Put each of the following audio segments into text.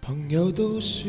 朋友都說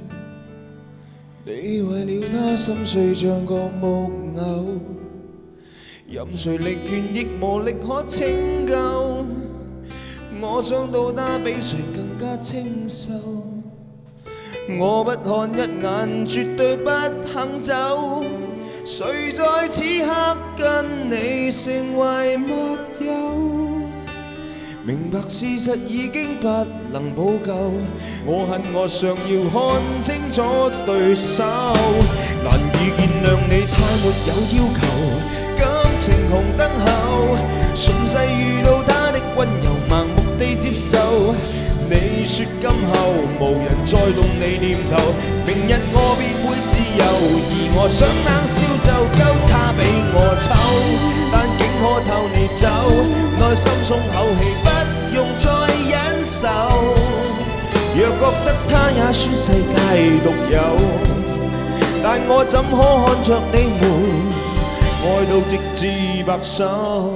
你為了他心碎像個木偶，任誰力勸亦無力可拯救。我想到他比誰更加清秀，我不看一眼絕對不肯走。誰在此刻跟你成為密友？明白事實已經不能補救，我恨我尚要看清楚對手，難以見諒你太沒有要求，感情紅燈後，順勢遇到他的溫柔，盲目地接受。你說今後無人再動你念頭，明日我便會自由，而我想冷笑就夠他比我醜，但竟可透你走，內心鬆口氣不用再忍受。若覺得他也算世界獨有，但我怎可看着你們愛到直至白首？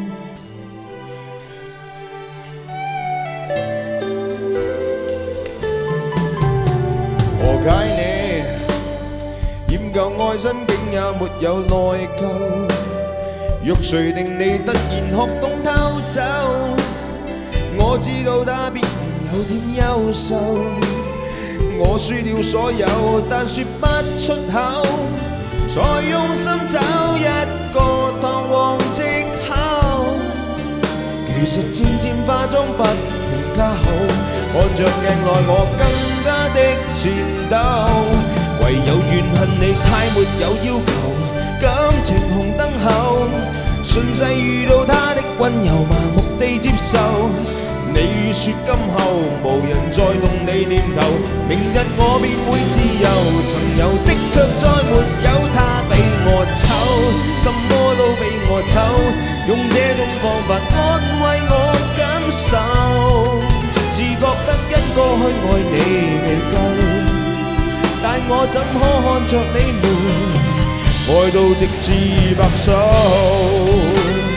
何解你厭舊愛新竟也沒有內疚？若誰令你突然學懂偷走，我知道他必然有點優秀。我輸了所有，但說不出口，才用心找一個堂皇藉口。其實漸漸化妝不斷加好，看着鏡內我更加的戰鬥。唯有怨恨你太沒有要求，感情紅燈後，順勢遇到他的溫柔，麻木地接受。你說今後無人再動你念頭，明日我便會自由，曾有的卻再沒有他比我醜，什麼都比我醜，用這種方法安慰我感受，自覺得因過去愛你未夠，但我怎可看着你們愛到直至白首？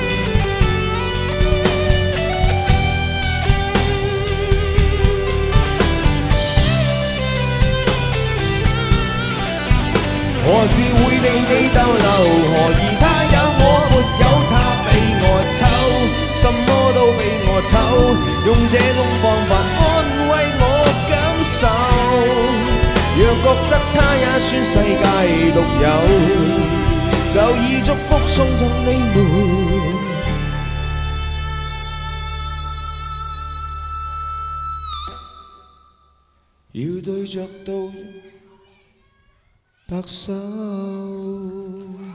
何時會令你逗留？何以他有我沒有他比我醜，什麼都比我醜，用這種方法安慰我感受。若覺得他也算世界獨有，就以祝福送贈你們，要對着到白首。